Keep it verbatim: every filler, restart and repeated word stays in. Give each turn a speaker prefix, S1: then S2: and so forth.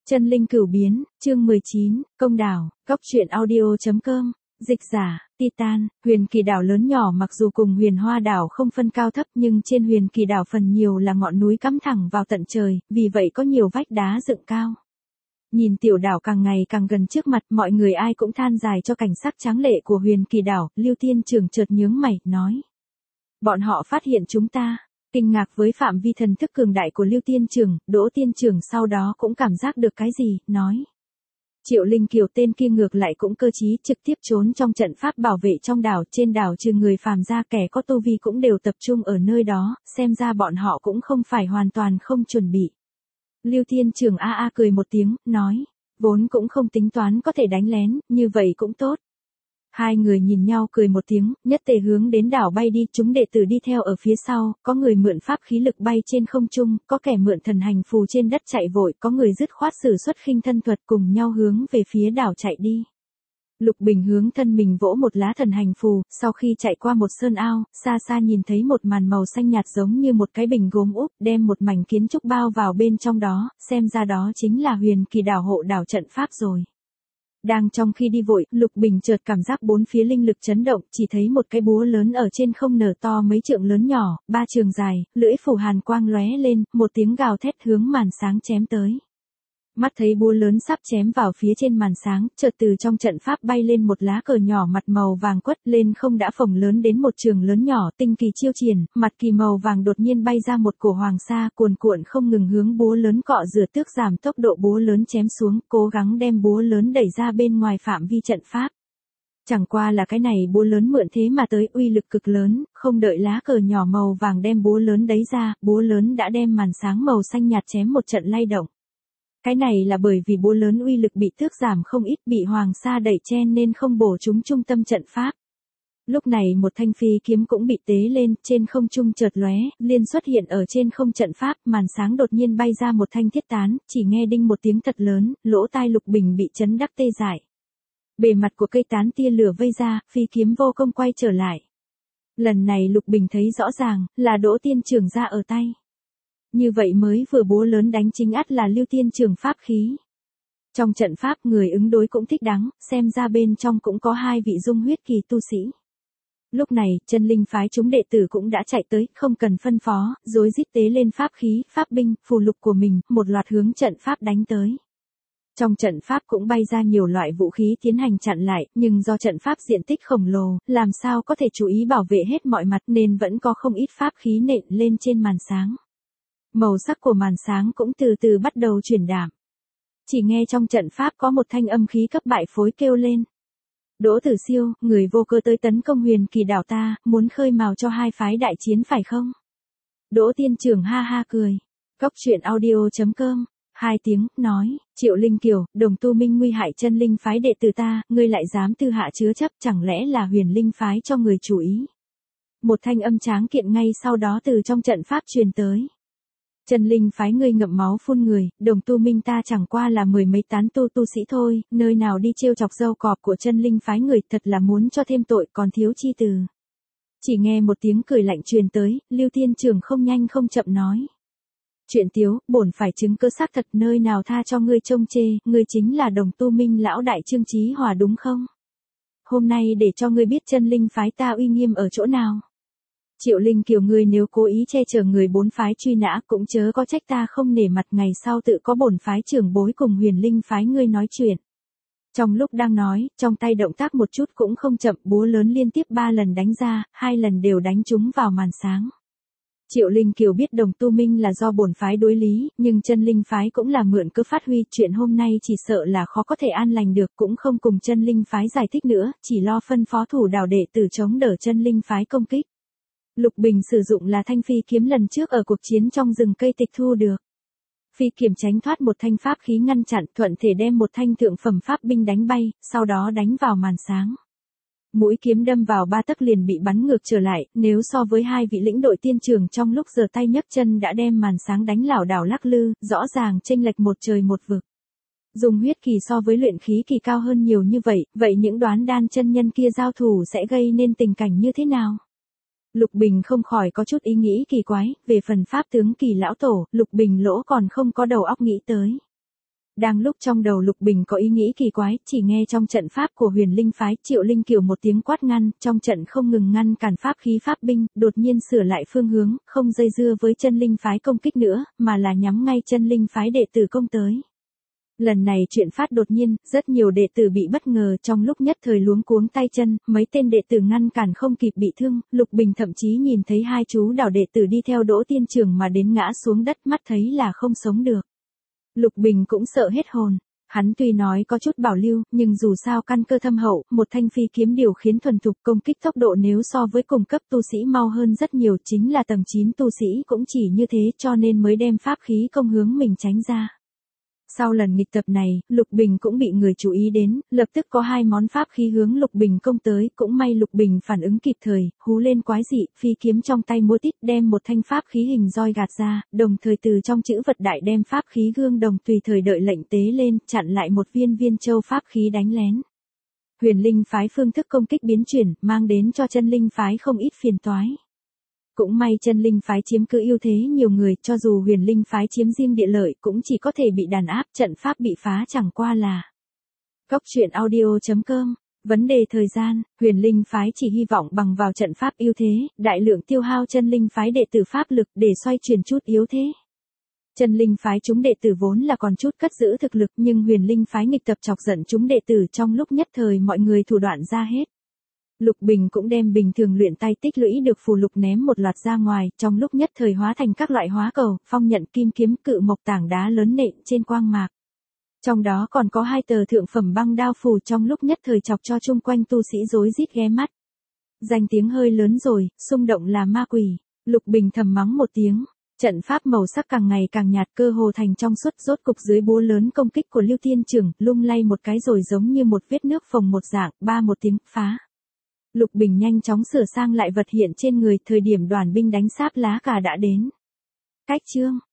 S1: Chân linh cửu biến, chương mười chín, công đảo, góc truyện audio.com, dịch giả, Titan, huyền kỳ đảo lớn nhỏ mặc dù cùng huyền hoa đảo không phân cao thấp nhưng trên huyền kỳ đảo phần nhiều là ngọn núi cắm thẳng vào tận trời, vì vậy có nhiều vách đá dựng cao. Nhìn tiểu đảo càng ngày càng gần trước mặt, mọi người ai cũng than dài cho cảnh sắc tráng lệ của huyền kỳ đảo, Lưu Tiên Trưởng chợt nhướng mày, nói. Bọn họ phát hiện chúng ta. Kinh ngạc với phạm vi thần thức cường đại của Lưu Tiên Trưởng, Đỗ Tiên Trưởng sau đó cũng cảm giác được cái gì, nói. Triệu Linh Kiều tên kia ngược lại cũng cơ trí, trực tiếp trốn trong trận pháp bảo vệ trong đảo, trên đảo trừ người phàm ra kẻ có tu vi cũng đều tập trung ở nơi đó, xem ra bọn họ cũng không phải hoàn toàn không chuẩn bị. Lưu Tiên Trưởng a a cười một tiếng, nói, vốn cũng không tính toán có thể đánh lén, như vậy cũng tốt. Hai người nhìn nhau cười một tiếng, nhất tề hướng đến đảo bay đi, chúng đệ tử đi theo ở phía sau, có người mượn pháp khí lực bay trên không trung, có kẻ mượn thần hành phù trên đất chạy vội, có người dứt khoát sử xuất khinh thân thuật cùng nhau hướng về phía đảo chạy đi. Lục Bình hướng thân mình vỗ một lá thần hành phù, sau khi chạy qua một sơn ao, xa xa nhìn thấy một màn màu xanh nhạt giống như một cái bình gốm úp, đem một mảnh kiến trúc bao vào bên trong đó, xem ra đó chính là huyền kỳ đảo hộ đảo trận pháp rồi. Đang trong khi đi vội, Lục Bình chợt cảm giác bốn phía linh lực chấn động, chỉ thấy một cái búa lớn ở trên không nở to mấy trượng lớn nhỏ, ba trường dài, lưỡi phủ hàn quang lóe lên, một tiếng gào thét hướng màn sáng chém tới. Mắt thấy búa lớn sắp chém vào phía trên màn sáng, chợt từ trong trận pháp bay lên một lá cờ nhỏ mặt màu vàng quất lên không đã phồng lớn đến một trường lớn nhỏ, tinh kỳ chiêu triển, mặt kỳ màu vàng đột nhiên bay ra một cổ hoàng sa, cuồn cuộn không ngừng hướng búa lớn cọ rửa tước giảm tốc độ búa lớn chém xuống, cố gắng đem búa lớn đẩy ra bên ngoài phạm vi trận pháp. Chẳng qua là cái này búa lớn mượn thế mà tới uy lực cực lớn, không đợi lá cờ nhỏ màu vàng đem búa lớn đấy ra, búa lớn đã đem màn sáng màu xanh nhạt chém một trận lay động. Cái này là bởi vì búa lớn uy lực bị tước giảm không ít, bị hoàng sa đẩy chen nên không bổ trúng trung tâm trận pháp. Lúc này một thanh phi kiếm cũng bị tế lên, trên không trung chợt lóe, liên xuất hiện ở trên không trận pháp, màn sáng đột nhiên bay ra một thanh thiết tán, chỉ nghe đinh một tiếng thật lớn, lỗ tai Lục Bình bị chấn đắc tê dại. Bề mặt của cây tán tia lửa vây ra, phi kiếm vô công quay trở lại. Lần này Lục Bình thấy rõ ràng, là Đỗ Tiên Trưởng ra ở tay. Như vậy mới vừa búa lớn đánh chính ắt là Lưu Tiên Trưởng pháp khí. Trong trận pháp người ứng đối cũng thích đáng, xem ra bên trong cũng có hai vị dung huyết kỳ tu sĩ. Lúc này, chân linh phái chúng đệ tử cũng đã chạy tới, không cần phân phó, rối rít tế lên pháp khí, pháp binh, phù lục của mình, một loạt hướng trận pháp đánh tới. Trong trận pháp cũng bay ra nhiều loại vũ khí tiến hành chặn lại, nhưng do trận pháp diện tích khổng lồ, làm sao có thể chú ý bảo vệ hết mọi mặt nên vẫn có không ít pháp khí nện lên trên màn sáng. Màu sắc của màn sáng cũng từ từ bắt đầu chuyển đạm. Chỉ nghe trong trận pháp có một thanh âm khí cấp bại phối kêu lên. Đỗ Tử Siêu, người vô cơ tới tấn công huyền kỳ đảo ta, muốn khơi mào cho hai phái đại chiến phải không? Đỗ Tiên Trưởng ha ha cười. Góc truyện audio.com, hai tiếng, nói, Triệu Linh Kiều, đồng tu minh nguy hại chân linh phái đệ tử ta, ngươi lại dám tư hạ chứa chấp, chẳng lẽ là huyền linh phái cho người chủ ý? Một thanh âm tráng kiện ngay sau đó từ trong trận pháp truyền tới. Chân linh phái ngươi ngậm máu phun người, đồng tu minh ta chẳng qua là mười mấy tán tu tu sĩ thôi, nơi nào đi trêu chọc dâu cọp của chân linh phái người, thật là muốn cho thêm tội còn thiếu chi từ. Chỉ nghe một tiếng cười lạnh truyền tới, Lưu Tiên Trưởng không nhanh không chậm nói. Chuyện tiếu, bổn phải chứng cơ xác thật, nơi nào tha cho ngươi trông chê, ngươi chính là đồng tu minh lão đại Trương Chí Hòa đúng không? Hôm nay để cho ngươi biết chân linh phái ta uy nghiêm ở chỗ nào. Triệu Linh Kiều, ngươi nếu cố ý che chở người bốn phái truy nã cũng chớ có trách ta không nể mặt, ngày sau tự có bổn phái trưởng bối cùng huyền linh phái ngươi nói chuyện. Trong lúc đang nói, trong tay động tác một chút cũng không chậm, búa lớn liên tiếp ba lần đánh ra, hai lần đều đánh trúng vào màn sáng. Triệu Linh Kiều biết đồng tu minh là do bổn phái đối lý, nhưng chân linh phái cũng là mượn cơ phát huy, chuyện hôm nay chỉ sợ là khó có thể an lành được, cũng không cùng chân linh phái giải thích nữa, chỉ lo phân phó thủ đảo đệ tử chống đỡ chân linh phái công kích. Lục Bình sử dụng là thanh phi kiếm lần trước ở cuộc chiến trong rừng cây tịch thu được. Phi kiếm tránh thoát một thanh pháp khí ngăn chặn, thuận thể đem một thanh thượng phẩm pháp binh đánh bay, sau đó đánh vào màn sáng. Mũi kiếm đâm vào ba tấc liền bị bắn ngược trở lại, nếu so với hai vị lĩnh đội tiên trưởng trong lúc giơ tay nhấc chân đã đem màn sáng đánh lảo đảo lắc lư, rõ ràng chênh lệch một trời một vực. Dùng huyết kỳ so với luyện khí kỳ cao hơn nhiều như vậy, vậy những đoán đan chân nhân kia giao thủ sẽ gây nên tình cảnh như thế nào? Lục Bình không khỏi có chút ý nghĩ kỳ quái, về phần pháp tướng kỳ lão tổ, Lục Bình lỗ còn không có đầu óc nghĩ tới. Đang lúc trong đầu Lục Bình có ý nghĩ kỳ quái, chỉ nghe trong trận pháp của Huyền Linh phái, Triệu Linh Kiều một tiếng quát ngăn, trong trận không ngừng ngăn cản pháp khí pháp binh, đột nhiên sửa lại phương hướng, không dây dưa với chân linh phái công kích nữa, mà là nhắm ngay chân linh phái đệ tử công tới. Lần này chuyện phát đột nhiên, rất nhiều đệ tử bị bất ngờ, trong lúc nhất thời luống cuống tay chân, mấy tên đệ tử ngăn cản không kịp bị thương, Lục Bình thậm chí nhìn thấy hai chú đảo đệ tử đi theo Đỗ Tiên Trường mà đến ngã xuống đất, mắt thấy là không sống được. Lục Bình cũng sợ hết hồn. Hắn tuy nói có chút bảo lưu, nhưng dù sao căn cơ thâm hậu, một thanh phi kiếm điều khiến thuần thục, công kích tốc độ nếu so với cùng cấp tu sĩ mau hơn rất nhiều, chính là tầng chín tu sĩ cũng chỉ như thế, cho nên mới đem pháp khí công hướng mình tránh ra. Sau lần nghịch tập này, Lục Bình cũng bị người chú ý đến, lập tức có hai món pháp khí hướng Lục Bình công tới, cũng may Lục Bình phản ứng kịp thời, hú lên quái dị, phi kiếm trong tay múa tít đem một thanh pháp khí hình roi gạt ra, đồng thời từ trong chữ vật đại đem pháp khí gương đồng tùy thời đợi lệnh tế lên, chặn lại một viên viên châu pháp khí đánh lén. Huyền Linh phái phương thức công kích biến chuyển, mang đến cho chân linh phái không ít phiền toái. Cũng may chân linh phái chiếm cứ ưu thế nhiều người, cho dù Huyền Linh phái chiếm riêng địa lợi cũng chỉ có thể bị đàn áp, trận pháp bị phá chẳng qua là. Cốc truyện audio chấm com. Vấn đề thời gian, Huyền Linh phái chỉ hy vọng bằng vào trận pháp ưu thế, đại lượng tiêu hao chân linh phái đệ tử pháp lực để xoay chuyển chút yếu thế. Chân linh phái chúng đệ tử vốn là còn chút cất giữ thực lực, nhưng Huyền Linh phái nghịch tập chọc giận chúng đệ tử, trong lúc nhất thời mọi người thủ đoạn ra hết. Lục Bình cũng đem bình thường luyện tay tích lũy được phù lục ném một loạt ra ngoài, trong lúc nhất thời hóa thành các loại hóa cầu, phong nhận, kim kiếm, cự mộc, tảng đá lớn nện trên quang mạc. Trong đó còn có hai tờ thượng phẩm băng đao phù, trong lúc nhất thời chọc cho chung quanh tu sĩ rối rít ghé mắt. Danh tiếng hơi lớn rồi, xung động là ma quỷ. Lục Bình thầm mắng một tiếng. Trận pháp màu sắc càng ngày càng nhạt, cơ hồ thành trong suốt, rốt cục dưới búa lớn công kích của Lưu Tiên Trưởng, lung lay một cái rồi giống như một vết nước phồng một dạng, ba một tiếng, phá. Lục Bình nhanh chóng sửa sang lại vật hiện trên người, thời điểm đoàn binh đánh sáp lá cà đã đến. Cách chương